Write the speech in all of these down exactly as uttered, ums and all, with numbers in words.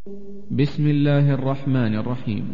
بسم الله الرحمن الرحيم.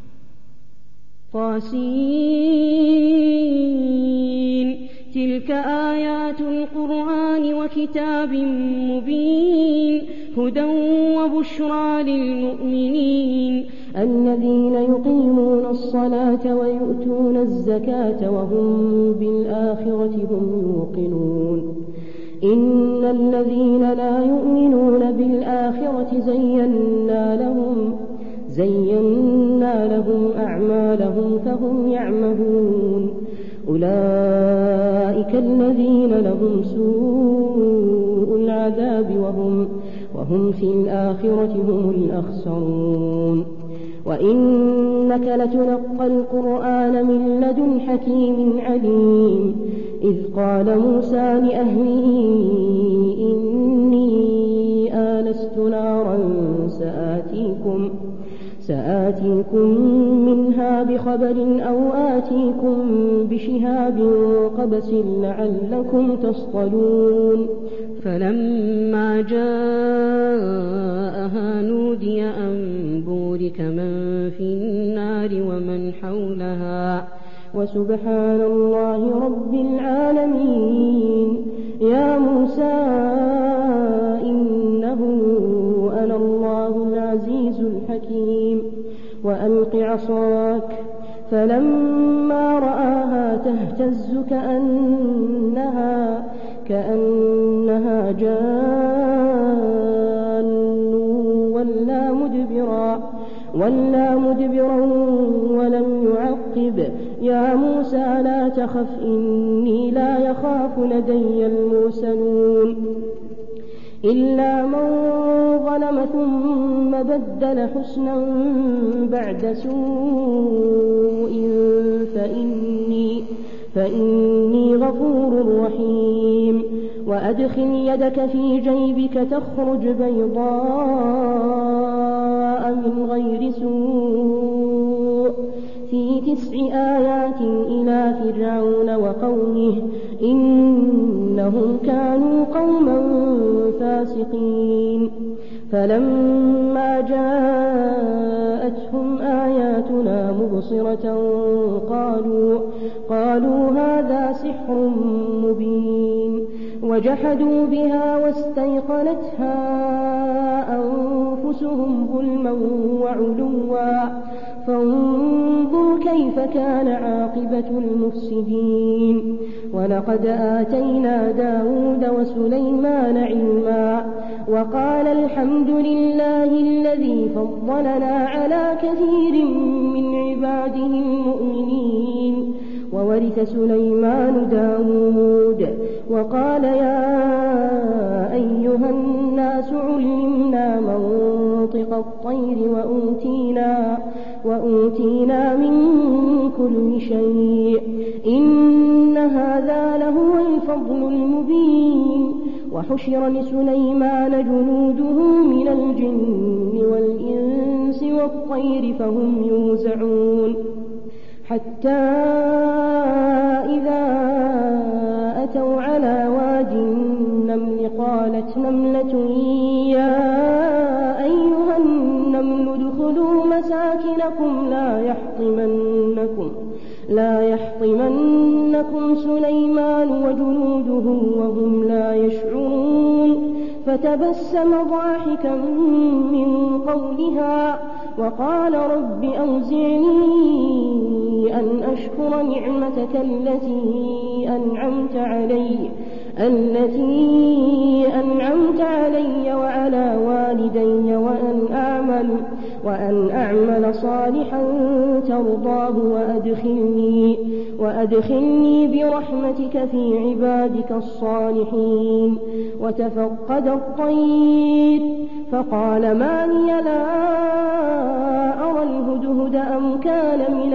طاسين. تلك آيات القرآن وكتاب مبين هدى وبشرى للمؤمنين الذين يقيمون الصلاة ويؤتون الزكاة وهم بالآخرة هم يوقنون إن الذين لا يؤمنون بالآخرة زينا لهم زينا لهم أعمالهم فهم يعمهون أولئك الذين لهم سوء العذاب وهم, وهم في الآخرة هم الأخسرون وإنك لتلقى القرآن من لدن حكيم عليم إذ قال موسى لأهله إني آنست نارا سآتيكم سآتيكم منها بخبر أو آتيكم بشهاب قبس لعلكم تصطلون فلما جاءها نودي أن بورك من في النار ومن حولها وسبحان الله رب العالمين يا موسى إنه أنا الله العزيز الحكيم وألق عصاك فلما رآها تهتز كأنها كأنها جان ولا مدبرا ولا مدبرا ولم يعقب يا موسى لا تخف إني لا يخاف لدي المرسلون إلا من ظلم ثم بدل حسنا بعد سوء فإني, فإني غفور رحيم وأدخل يدك في جيبك تخرج بيضاء من غير سوء في تسع آيات إلى فرعون وقومه إنهم كانوا قوما فاسقين فلما جاءتهم آياتنا مبصرة قالوا, قالوا هذا سحر مبين وجحدوا بها واستيقنتها أنفسهم ظلما وعلوا فانظر كيف كان عاقبة المفسدين ولقد آتينا داود وسليمان علما وقال الحمد لله الذي فضلنا على كثير من عباده المؤمنين وورث سليمان داود وقال يا أيها الناس علمنا منطق الطير وأوتينا, وأوتينا من كل شيء إن هذا لهو الفضل المبين وحشر لسليمان جنوده من الجن والإنس والطير فهم يوزعون حتى إذا أتوا على واد النمل قالت نملة يا أيها النمل ادخلوا مساكنكم لا يحطمنكم لا يحطمنكم سليمان وجنوده وهم لا يشعرون فتبسم ضاحكا من قولها وقال رب أوزعني أن أشكر نعمتك التي أنعمت علي التي أنعمت علي وعلى والدي وأن أعمل وأن أعمل صالحا ترضاه وأدخلني وأدخلني برحمتك في عبادك الصالحين وتفقد الطير فقال ما لي لا أرى الهدهد أم كان من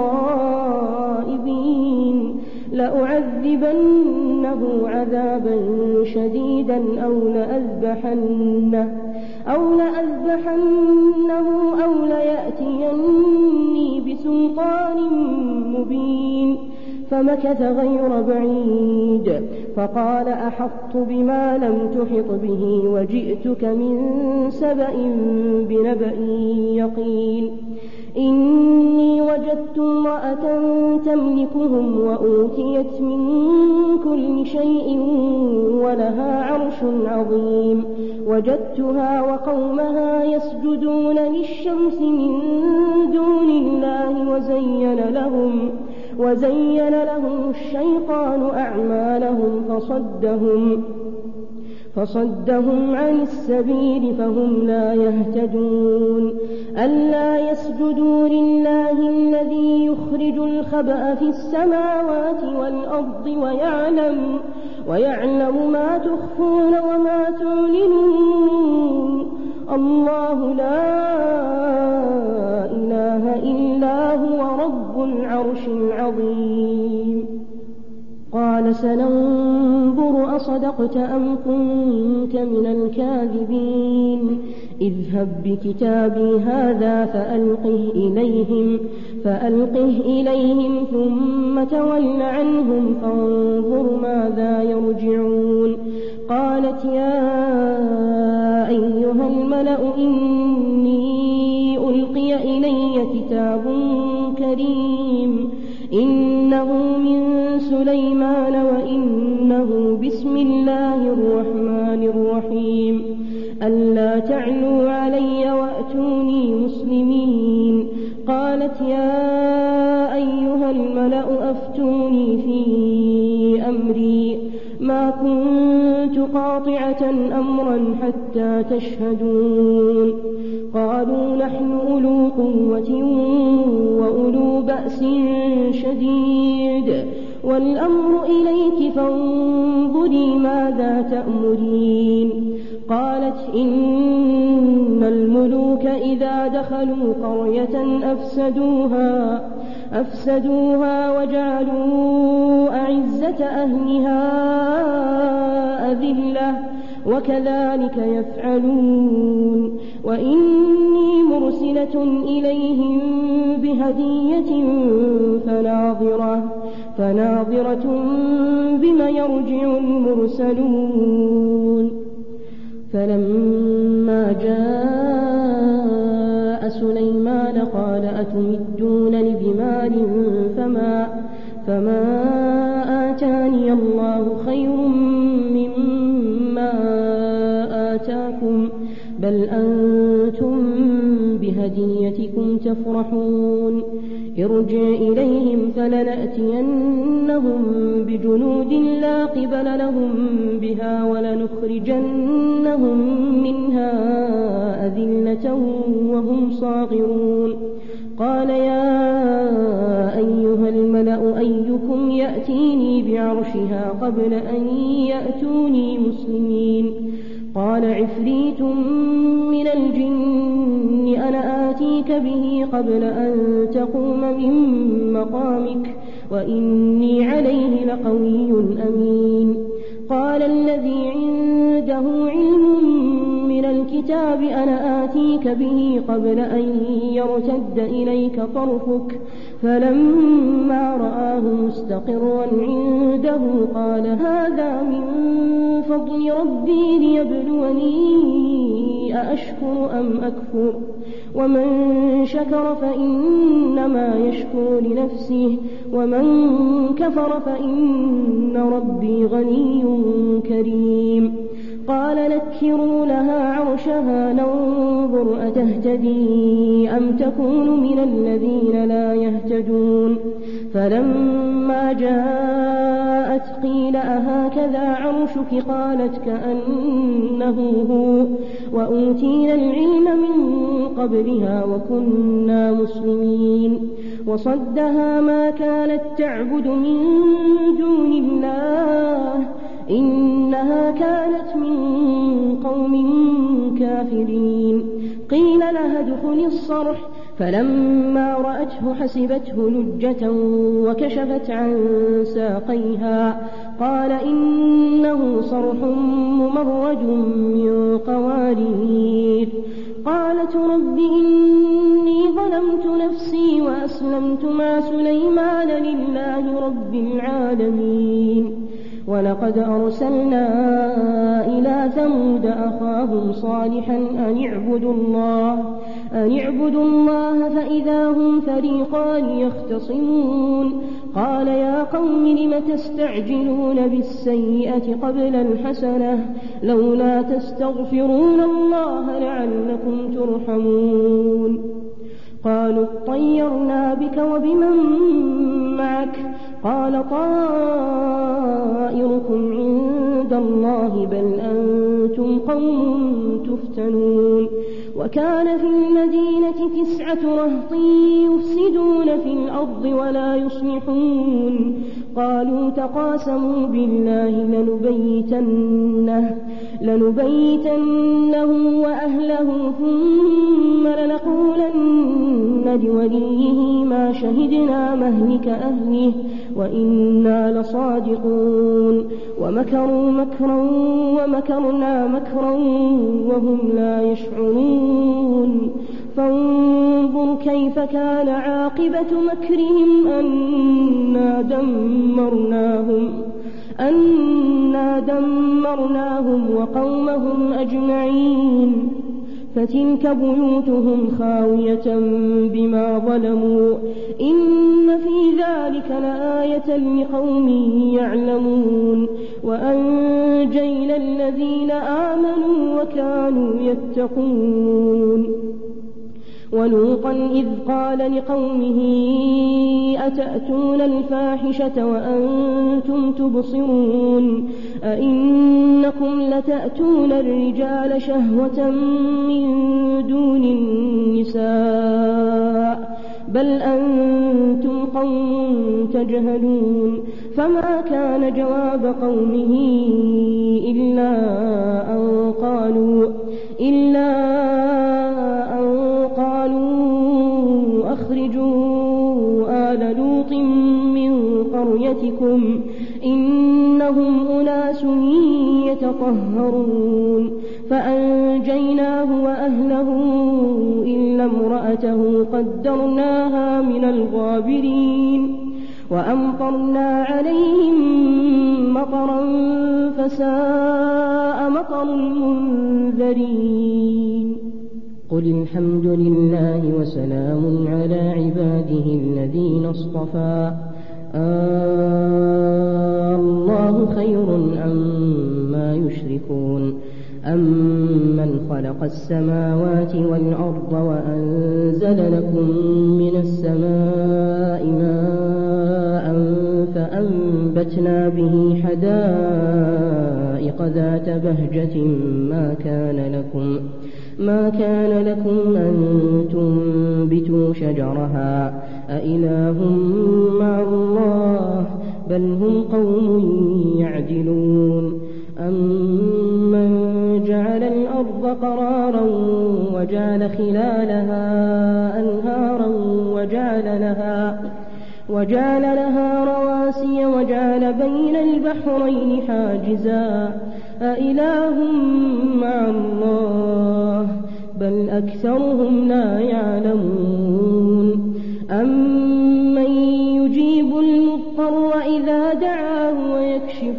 الغائبين لأعذبنه عذابا شديدا أو لأذبحنه أو لأذبحنه أو ليأتيني بسلطان مبين فمكث غير بعيد فقال أحطت بما لم تحط به وجئتك من سبأ بنبأ يقين إني وجدت امرأة تملكهم وأوتيت من كل شيء ولها عرش عظيم وجدتها وقومها يسجدون للشمس من دون الله وزين لهم وزين لهم الشيطان أعمالهم فصدهم فصدهم عن السبيل فهم لا يهتدون ألا يسجدوا لله الذي يخرج الخبأ في السماوات والأرض ويعلم, ويعلم ما تخفون وما تعلنون الله لا إله إلا هو رب العرش العظيم قال سننظر أصدقت أم كنت من الكاذبين اذهب بكتابي هذا فألقه إليهم, فألقه إليهم ثم تول عنهم فانظر ماذا يرجعون قالت يا أيها الملأ إني ألقي إلي كتاب كريم إنه من سليمان وإنه بسم الله الرحمن الرحيم ألا تعلوا علي وأتوني مسلمين قالت يا أيها الملأ أفتوني في أمري ما كنت قاطعة أمرا حتى تشهدون قالوا نحن أولو قوة وأولو بأس شديد والأمر إليك فانظري ماذا تأمرين قالت إن الملوك إذا دخلوا قرية أفسدوها أفسدوها وجعلوا أعزة أهلها أذلة وكذلك يفعلون وإني مرسلة إليهم بهدية فناظرة فناظرة بما يرجع المرسلون فلما جاء سليمان قال أتمدونني بمال فما, فما آتاني الله خير مما آتاكم بل أنتم بهديتكم تفرحون ارجع إليهم فلنأتينهم بجنود لا قبل لهم بها ولنخرجنهم منها أذلة وهم صاغرون قال يا أيها الملأ أيكم يأتيني بعرشها قبل أن يأتوني مسلمين قال عفريت من الجن أنا آتيك به قبل أن تقوم من مقامك وإني عليه لقوي أمين قال الذي عنده علم من الكتاب أنا آتيك به قبل أن يرتد إليك طرفك فلما رآه مستقرا عنده قال هذا من فضل ربي ليبلوني أأشكر أم أكفر ومن شكر فإنما يشكر لنفسه ومن كفر فإن ربي غني كريم قال نكروا لها عرشها ننظر أتهتدي أم تكون من الذين لا يهتدون فلما جاءت قيل أهكذا عرشك قالت كأنه هو وأوتينا العلم من قبلها وكنا مسلمين وصدها ما كانت تعبد من دون الله إنها كانت من قوم كافرين قيل لها ادخلي الصرح فلما رأته حسبته لجة وكشفت عن ساقيها قال إنه صرح ممرد من قوارير قالت رب إني ظلمت نفسي وأسلمت مع سليمان لله رب العالمين. ولقد أرسلنا إلى ثمود أخاهم صالحا أن اعبدوا الله أن اعبدوا الله فإذا هم فريقان يختصمون. قال يا قوم لم تستعجلون بالسيئة قبل الحسنة لولا تستغفرون الله لعلكم ترحمون. قالوا اطيرنا بك وبمن معك قال طائركم عند الله بل أنتم قوم تفتنون. وكان في المدينة تسعة رهط يفسدون في الأرض ولا يصلحون. قالوا تقاسموا بالله لنبيتنه, لنبيتنه وأهله ثم لنقولن لوليه ما شهدنا مهلك أهله وإنا لصادقون. ومكروا مكرا ومكرنا مكرا وهم لا يشعرون. فانظر كيف كان عاقبة مكرهم أنا دمرناهم, أنا دمرناهم وقومهم أجمعين. فتلك بيوتهم خاوية بما ظلموا إن في ذلك لآية لقوم يعلمون. وأنجينا الذين آمنوا وكانوا يتقون. ولوطا إذ قال لقومه أتأتون الفاحشة وأنتم تبصرون أئنكم لتأتون الرجال شهوة من دون النساء بل أنتم قوم تجهلون. فما كان جواب قومه إلا أن قالوا إلا أن قالوا أخرجوا آل لوط من قريتكم إنهم أناس يتطهرون. فأنجيناه وأهله إلا امرأته قدرناها من الغابرين. وأمطرنا عليهم مطرا فساء مطر المنذرين. قل الحمد لله وسلام على عباده الذين اصطفى آه الله خير عما يشركون. أمن خلق السماوات والأرض وأنزل لكم من السماء ماء فأنبتنا به حدائق ذات بهجة ما كان لكم ما كان لكم أن تنبتوا شجرها أإله مع الله بل هم قوم يعدلون. أمن جعل الأرض قرارا وجعل خلالها أنهارا وجعل لها وجعل لها رواسي وجعل بين البحرين حاجزا أإله مع الله بل أكثرهم لا يعلمون. أمن يجيب المضطر إذا دعاه ويكشف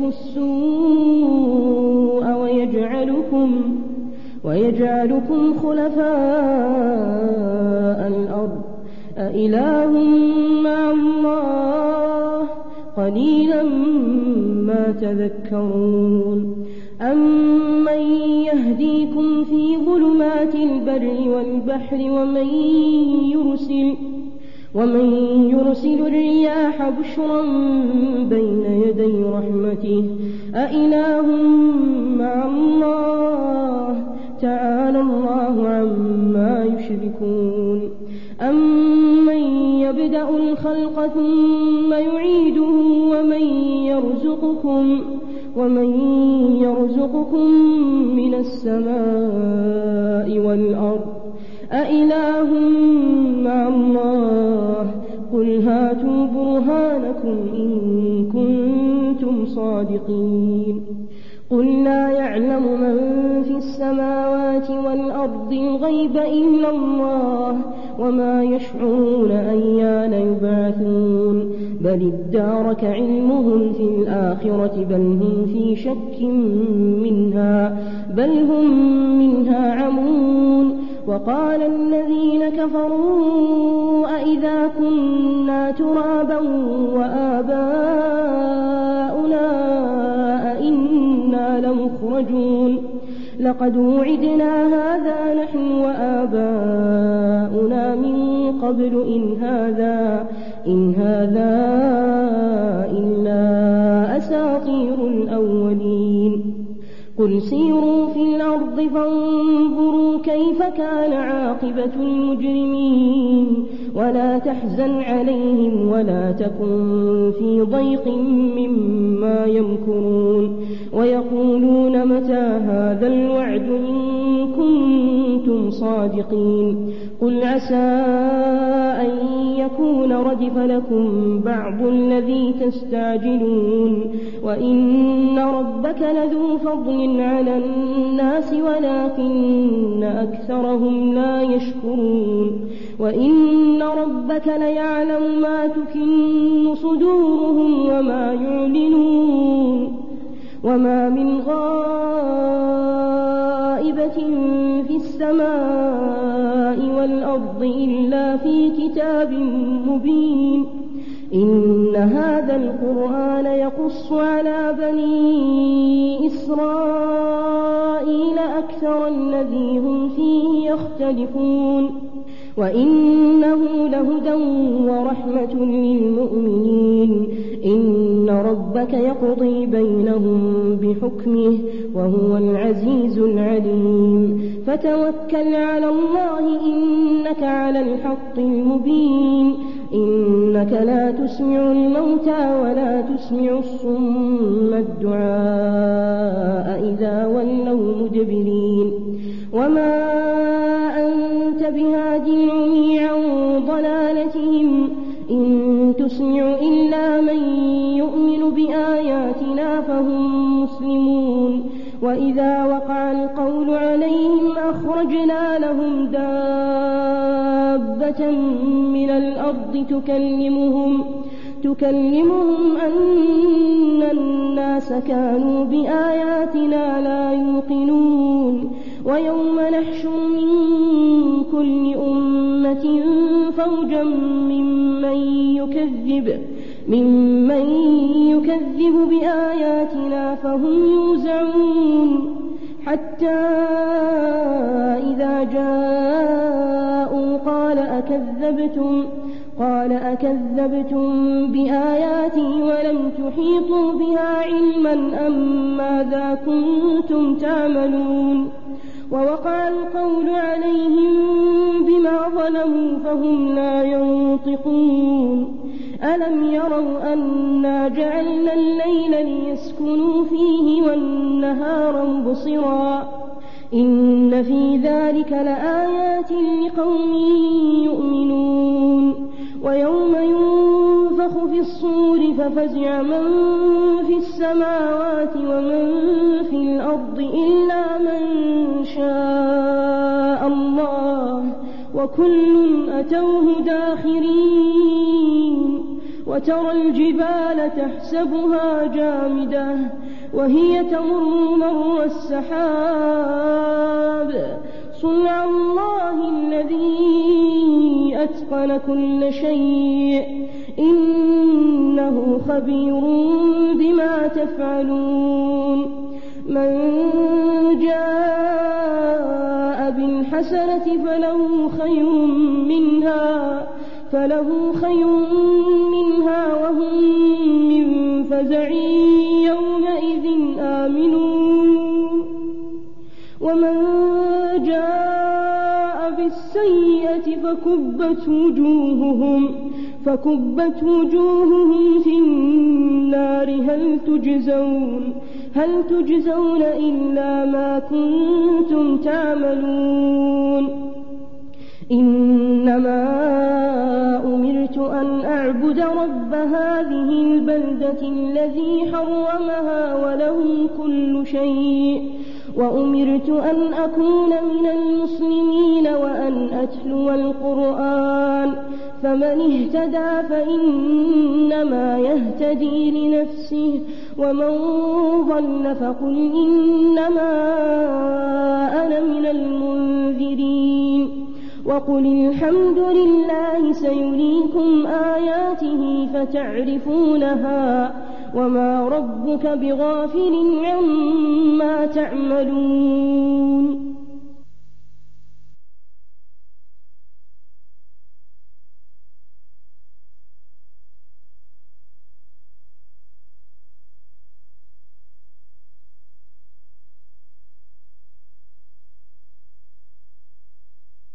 السوء ويجعلكم ويجعلكم خلفاء الأرض أإله مع الله قليلا ما تذكرون. أمن يهديكم في ظلمات البر والبحر ومن يرسل ومن يرسل الرياح بشرا بين يدي رحمته أإله مع الله تعالى الله عما يشركون. أمن يبدأ الخلق ثم يعيده ومن يرزقكم ومن يرزقكم من السماء والأرض أإله مع الله قل هاتوا برهانكم إن كنتم صادقين. قل لا يعلم من في السماوات والأرض الغيب إلا الله وما يشعرون أيان يبعثون بل ادارك علمهم في الآخرة بل هم في شك منها بل هم منها عمون وقال الذين كفروا أئذا كنا ترابا وآباؤنا أئنا لمخرجون لقد وعدنا هذا نحن وآباؤنا من قبل إن هذا إن هذا إلا أساطير الأولين قل سيروا في الأرض فانظروا كيف كان عاقبة المجرمين ولا تحزن عليهم ولا تكن في ضيق مما يمكرون ويقولون متى هذا الوعد إن كنتم صادقين قل عسى أن يكون ردف لكم بعض الذي تستعجلون وإن ربك لذو فضل على الناس ولكن أكثرهم لا يشكرون وإن ربك ليعلم ما تكن صدورهم وما يعلنون وما من غائبة في السماء والأرض إلا في كتاب مبين إن هذا القرآن يقص على بني إسرائيل أكثر الذي هم فيه يختلفون وإنه لهدى ورحمة للمؤمنين إن ربك يقضي بينهم بحكمه وهو العزيز العليم فتوكل على الله إنك على الحق المبين إنك لا تسمع الموتى ولا تسمع الصم الدعاء إذا ولوا مدبرين وما أنت بهادي العمي عن ضلالتهم إن تسمع إلا من يؤمن بآياتنا فهم مسلمون وإذا وقع القول عليهم أخرجنا لهم دابة من الأرض تكلمهم تكلمهم أن الناس كانوا بآياتنا لا يوقنون ويوم نحشر من كل أمة فوجا ممن يكذب ممن يكذب بآياتنا فهم يوزعون حتى إذا جاءوا قال أكذبتم قال أكذبتم بآياتي ولم تحيطوا بها علما أم ماذا كنتم تعملون ووقع القول عليهم بما ظلموا فهم لا ينطقون ألم يروا أنا جعلنا الليل ليسكنوا فيه والنهار مبصرا إن في ذلك لآيات لقوم يؤمنون ويوم ينفخ في الصور ففزع من في السماوات ومن في الأرض إلا من شاء الله وكل أتوه داخرين وترى الجبال تحسبها جامدة وهي تمر مر السحاب صنع الله الذي أتقن كل شيء إنه خبير بما تفعلون من جاء بالحسنة فله خير منها فله خير منها وهم من فزع يومئذ آمنون ومن جاء بالسيئة فكبت وجوههم فكبت وجوههم في النار هل تجزون هل تجزون إلا ما كنتم تعملون إنما أمرت أن أعبد رب هذه البلدة الذي حرمها وله كل شيء وأمرت أن أكون من المسلمين وأن أتلو القرآن فمن اهتدى فإنما يهتدي لنفسه ومن ضل فقل إنما أنا من المنذرين وقل الحمد لله سيريكم آياته فتعرفونها وما ربك بغافل عما تعملون